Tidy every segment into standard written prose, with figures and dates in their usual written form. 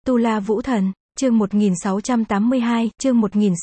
Tu La Vũ Thần, chương 1682, chương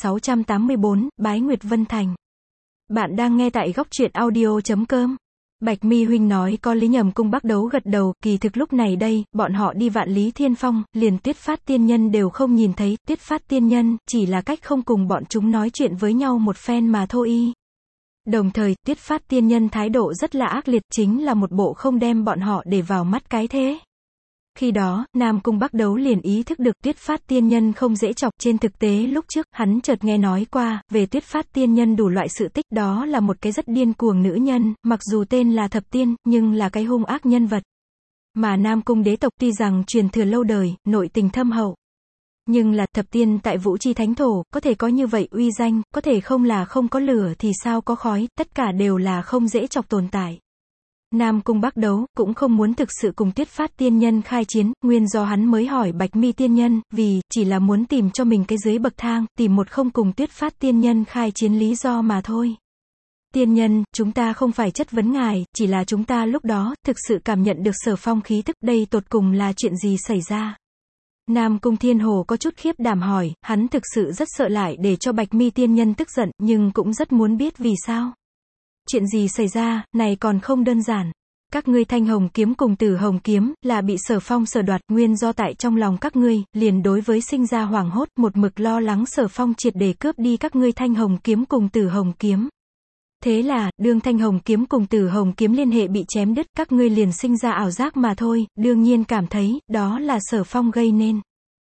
1684, Bái Nguyệt Vân Thành. Bạn đang nghe tại góc truyện audio.com. Bạch Mi huynh nói có lý. Nhầm Cung Bắc Đấu gật đầu, kỳ thực lúc này đây, bọn họ đi Vạn Lý Thiên Phong, liền Tuyết Phát tiên nhân đều không nhìn thấy, Tuyết Phát tiên nhân, chỉ là cách không cùng bọn chúng nói chuyện với nhau một phen mà thôi. Đồng thời, Tuyết Phát tiên nhân thái độ rất là ác liệt, chính là một bộ không đem bọn họ để vào mắt cái thế. Khi đó, Nam Cung Bắc Đấu liền ý thức được Tuyết Phát tiên nhân không dễ chọc. Trên thực tế lúc trước, hắn chợt nghe nói qua, về Tuyết Phát tiên nhân đủ loại sự tích, đó là một cái rất điên cuồng nữ nhân, mặc dù tên là Thập Tiên, nhưng là cái hung ác nhân vật. Mà Nam Cung đế tộc tuy rằng truyền thừa lâu đời, nội tình thâm hậu. Nhưng là Thập Tiên tại Vũ Chi Thánh Thổ, có thể có như vậy uy danh, có thể không là không có lửa thì sao có khói, tất cả đều là không dễ chọc tồn tại. Nam Cung Bắc Đấu cũng không muốn thực sự cùng Tuyết Phát tiên nhân khai chiến, nguyên do hắn mới hỏi Bạch Mi tiên nhân, vì chỉ là muốn tìm cho mình cái dưới bậc thang, tìm một không cùng Tuyết Phát tiên nhân khai chiến lý do mà thôi. Tiên nhân, chúng ta không phải chất vấn ngài, chỉ là chúng ta lúc đó thực sự cảm nhận được Sở Phong khí tức, đây tột cùng là chuyện gì xảy ra? Nam Cung Thiên Hồ có chút khiếp đảm hỏi, hắn thực sự rất sợ lại để cho Bạch Mi tiên nhân tức giận, nhưng cũng rất muốn biết vì sao. Chuyện gì xảy ra, này còn không đơn giản. Các ngươi Thanh Hồng kiếm cùng Tử Hồng kiếm, là bị Sở Phong sở đoạt, nguyên do tại trong lòng các ngươi, liền đối với sinh ra hoảng hốt, một mực lo lắng Sở Phong triệt để cướp đi các ngươi Thanh Hồng kiếm cùng Tử Hồng kiếm. Thế là, đương Thanh Hồng kiếm cùng Tử Hồng kiếm liên hệ bị chém đứt, các ngươi liền sinh ra ảo giác mà thôi, đương nhiên cảm thấy, đó là Sở Phong gây nên.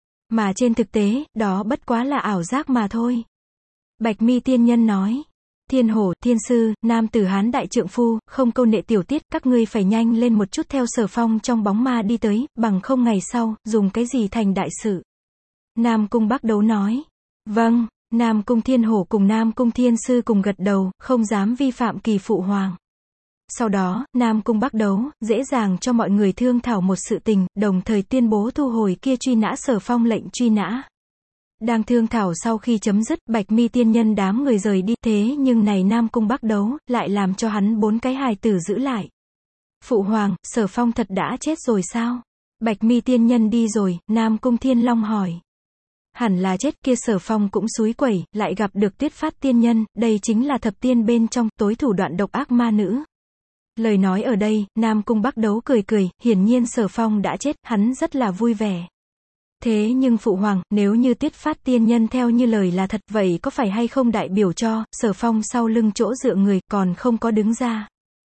Mà trên thực tế, đó bất quá là ảo giác mà thôi. Bạch Mi tiên nhân nói. Thiên Hổ, Thiên Sư, nam tử Hán đại trượng phu, không câu nệ tiểu tiết, các ngươi phải nhanh lên một chút theo Sở Phong trong bóng ma đi tới, bằng không ngày sau, dùng cái gì thành đại sự. Nam Cung Bắc Đấu nói. Vâng, Nam Cung Thiên Hổ cùng Nam Cung Thiên Sư cùng gật đầu, không dám vi phạm kỳ phụ hoàng. Sau đó, Nam Cung Bắc Đấu, dễ dàng cho mọi người thương thảo một sự tình, đồng thời tuyên bố thu hồi kia truy nã Sở Phong lệnh truy nã. Đang thương thảo sau khi chấm dứt, Bạch Mi tiên nhân đám người rời đi, thế nhưng này Nam Cung Bắc Đấu, lại làm cho hắn 4 cái hài tử giữ lại. Phụ hoàng, Sở Phong thật đã chết rồi sao? Bạch Mi tiên nhân đi rồi, Nam Cung Thiên Long hỏi. Hẳn là chết, kia Sở Phong cũng xúi quẩy, lại gặp được Tuyết Phát tiên nhân, đây chính là thập tiên bên trong, tối thủ đoạn độc ác ma nữ. Lời nói ở đây, Nam Cung Bắc Đấu cười cười, hiển nhiên Sở Phong đã chết, hắn rất là vui vẻ. Thế nhưng phụ hoàng, nếu như Tuyết Phát tiên nhân theo như lời là thật, vậy có phải hay không đại biểu cho, Sở Phong sau lưng chỗ dựa người, còn không có đứng ra.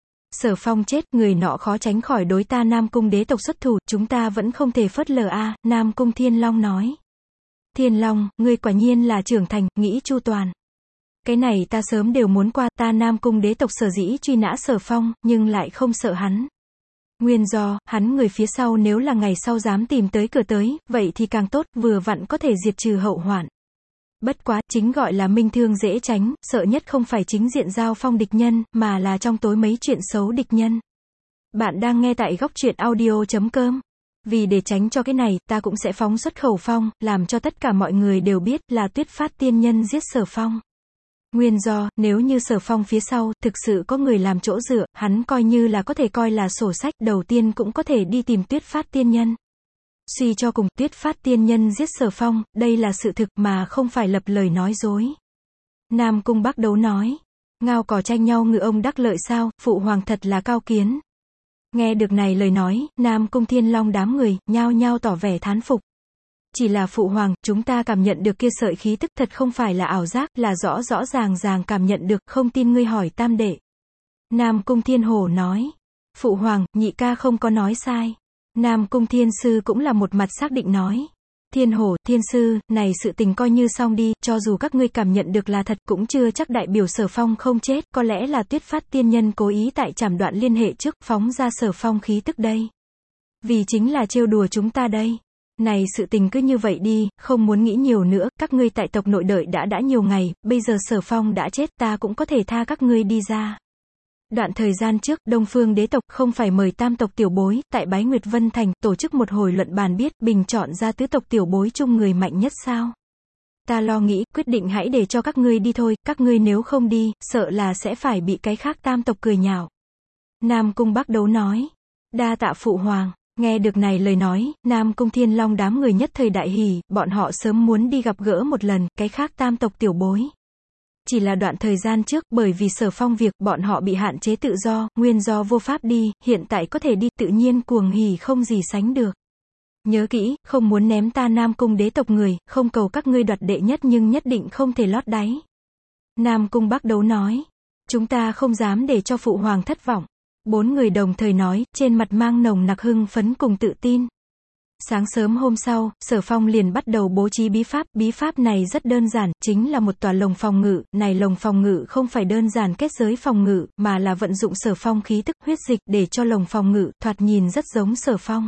Sở Phong chết, người nọ khó tránh khỏi đối ta Nam Cung đế tộc xuất thủ, chúng ta vẫn không thể phớt lờ a. Nam Cung Thiên Long nói. Thiên Long, ngươi quả nhiên là trưởng thành, nghĩ chu toàn. Cái này ta sớm đều muốn qua, ta Nam Cung đế tộc sở dĩ truy nã Sở Phong, nhưng lại không sợ hắn. Nguyên do, hắn người phía sau nếu là ngày sau dám tìm tới cửa tới, vậy thì càng tốt, vừa vặn có thể diệt trừ hậu hoạn. Bất quá, chính gọi là minh thương dễ tránh, sợ nhất không phải chính diện giao phong địch nhân, mà là trong tối mấy chuyện xấu địch nhân. Bạn đang nghe tại góc truyện audio.com. Vì để tránh cho cái này, ta cũng sẽ phóng xuất khẩu phong, làm cho tất cả mọi người đều biết là Tuyết Phát tiên nhân giết Sở Phong. Nguyên do, nếu như Sở Phong phía sau, thực sự có người làm chỗ dựa, hắn coi như là có thể coi là sổ sách, đầu tiên cũng có thể đi tìm Tuyết Phát tiên nhân. Suy cho cùng, Tuyết Phát tiên nhân giết Sở Phong, đây là sự thực mà không phải lập lời nói dối. Nam Cung Bắc Đấu nói. Ngao cỏ tranh nhau ngựa ông đắc lợi sao, phụ hoàng thật là cao kiến. Nghe được này lời nói, Nam Cung Thiên Long đám người, nhao nhao tỏ vẻ thán phục. Chỉ là phụ hoàng, chúng ta cảm nhận được kia sợi khí tức thật không phải là ảo giác, là rõ rõ ràng ràng cảm nhận được, không tin ngươi hỏi tam đệ. Nam Cung Thiên Hồ nói. Phụ hoàng, nhị ca không có nói sai. Nam Cung Thiên Sư cũng là một mặt xác định nói. Thiên Hồ, Thiên Sư, này sự tình coi như xong đi, cho dù các ngươi cảm nhận được là thật, cũng chưa chắc đại biểu Sở Phong không chết, có lẽ là Tuyết Phát tiên nhân cố ý tại trảm đoạn liên hệ trước, phóng ra Sở Phong khí tức đây. Vì chính là trêu đùa chúng ta đây. Này sự tình cứ như vậy đi, không muốn nghĩ nhiều nữa, các ngươi tại tộc nội đợi đã nhiều ngày, bây giờ Sở Phong đã chết, ta cũng có thể tha các ngươi đi ra. Đoạn thời gian trước, Đông Phương đế tộc không phải mời tam tộc tiểu bối, tại Bái Nguyệt Vân Thành, tổ chức một hồi luận bàn biết, bình chọn ra tứ tộc tiểu bối chung người mạnh nhất sao? Ta lo nghĩ, quyết định hãy để cho các ngươi đi thôi, các ngươi nếu không đi, sợ là sẽ phải bị cái khác tam tộc cười nhạo. Nam Cung Bắc Đấu nói. Đa tạ phụ hoàng. Nghe được này lời nói, Nam Cung Thiên Long đám người nhất thời đại hỉ, bọn họ sớm muốn đi gặp gỡ một lần, cái khác tam tộc tiểu bối. Chỉ là đoạn thời gian trước, bởi vì Sở Phong việc, bọn họ bị hạn chế tự do, nguyên do vô pháp đi, hiện tại có thể đi, tự nhiên cuồng hỉ không gì sánh được. Nhớ kỹ, không muốn ném ta Nam Cung đế tộc người, không cầu các ngươi đoạt đệ nhất nhưng nhất định không thể lót đáy. Nam Cung Bắc Đấu nói, chúng ta không dám để cho phụ hoàng thất vọng. Bốn người đồng thời nói, trên mặt mang nồng nặc hưng phấn cùng tự tin. Sáng sớm hôm sau, Sở Phong liền bắt đầu bố trí bí pháp này rất đơn giản, chính là một tòa lồng phòng ngự, này lồng phòng ngự không phải đơn giản kết giới phòng ngự, mà là vận dụng Sở Phong khí tức huyết dịch để cho lồng phòng ngự, thoạt nhìn rất giống Sở Phong.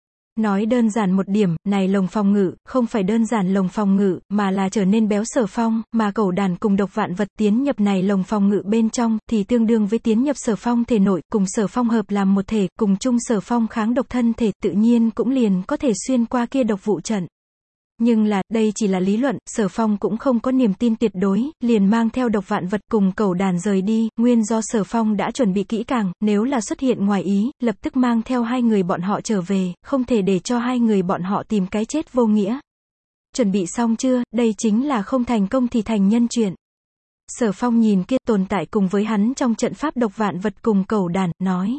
Nói đơn giản một điểm, này lồng phòng ngự, không phải đơn giản lồng phòng ngự, mà là trở nên béo Sở Phong, mà cẩu đàn cùng độc vạn vật tiến nhập này lồng phòng ngự bên trong, thì tương đương với tiến nhập Sở Phong thể nội, cùng Sở Phong hợp làm một thể, cùng chung Sở Phong kháng độc thân thể, tự nhiên cũng liền có thể xuyên qua kia độc vụ trận. Nhưng là, đây chỉ là lý luận, Sở Phong cũng không có niềm tin tuyệt đối, liền mang theo độc vạn vật cùng cẩu đàn rời đi, nguyên do Sở Phong đã chuẩn bị kỹ càng, nếu là xuất hiện ngoài ý, lập tức mang theo hai người bọn họ trở về, không thể để cho hai người bọn họ tìm cái chết vô nghĩa. Chuẩn bị xong chưa, đây chính là không thành công thì thành nhân chuyện. Sở Phong nhìn kia tồn tại cùng với hắn trong trận pháp độc vạn vật cùng cẩu đàn, nói.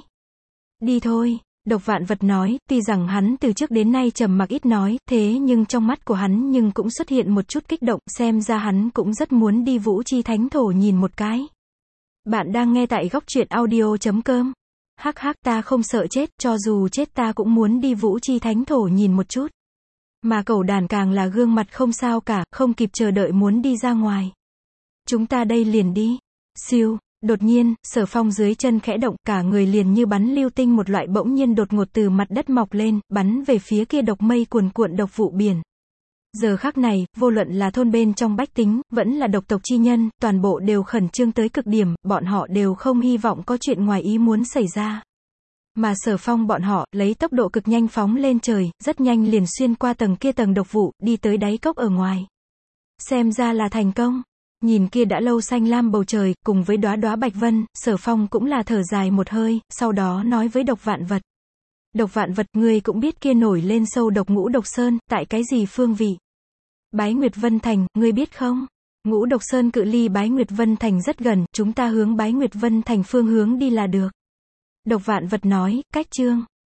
Đi thôi. Độc vạn vật nói, tuy rằng hắn từ trước đến nay trầm mặc ít nói, thế nhưng trong mắt của hắn nhưng cũng xuất hiện một chút kích động, xem ra hắn cũng rất muốn đi Vũ Chi Thánh Thổ nhìn một cái. Bạn đang nghe tại góc truyện audio.com. Hắc hắc, ta không sợ chết, cho dù chết ta cũng muốn đi Vũ Chi Thánh Thổ nhìn một chút. Mà cẩu đàn càng là gương mặt không sao cả, không kịp chờ đợi muốn đi ra ngoài. Chúng ta đây liền đi. Siêu. Đột nhiên, Sở Phong dưới chân khẽ động, cả người liền như bắn lưu tinh một loại bỗng nhiên đột ngột từ mặt đất mọc lên, bắn về phía kia độc mây cuồn cuộn độc vụ biển. Giờ khắc này, vô luận là thôn bên trong bách tính, vẫn là độc tộc chi nhân, toàn bộ đều khẩn trương tới cực điểm, bọn họ đều không hy vọng có chuyện ngoài ý muốn xảy ra. Mà Sở Phong bọn họ, lấy tốc độ cực nhanh phóng lên trời, rất nhanh liền xuyên qua tầng kia tầng độc vụ, đi tới đáy cốc ở ngoài. Xem ra là thành công. Nhìn kia đã lâu xanh lam bầu trời, cùng với đóa đóa bạch vân, Sở Phong cũng là thở dài một hơi, sau đó nói với độc vạn vật. Độc vạn vật, ngươi cũng biết kia nổi lên sâu độc Ngũ Độc Sơn, tại cái gì phương vị? Bái Nguyệt Vân Thành, ngươi biết không? Ngũ Độc Sơn cự ly Bái Nguyệt Vân Thành rất gần, chúng ta hướng Bái Nguyệt Vân Thành phương hướng đi là được. Độc vạn vật nói, cách chương.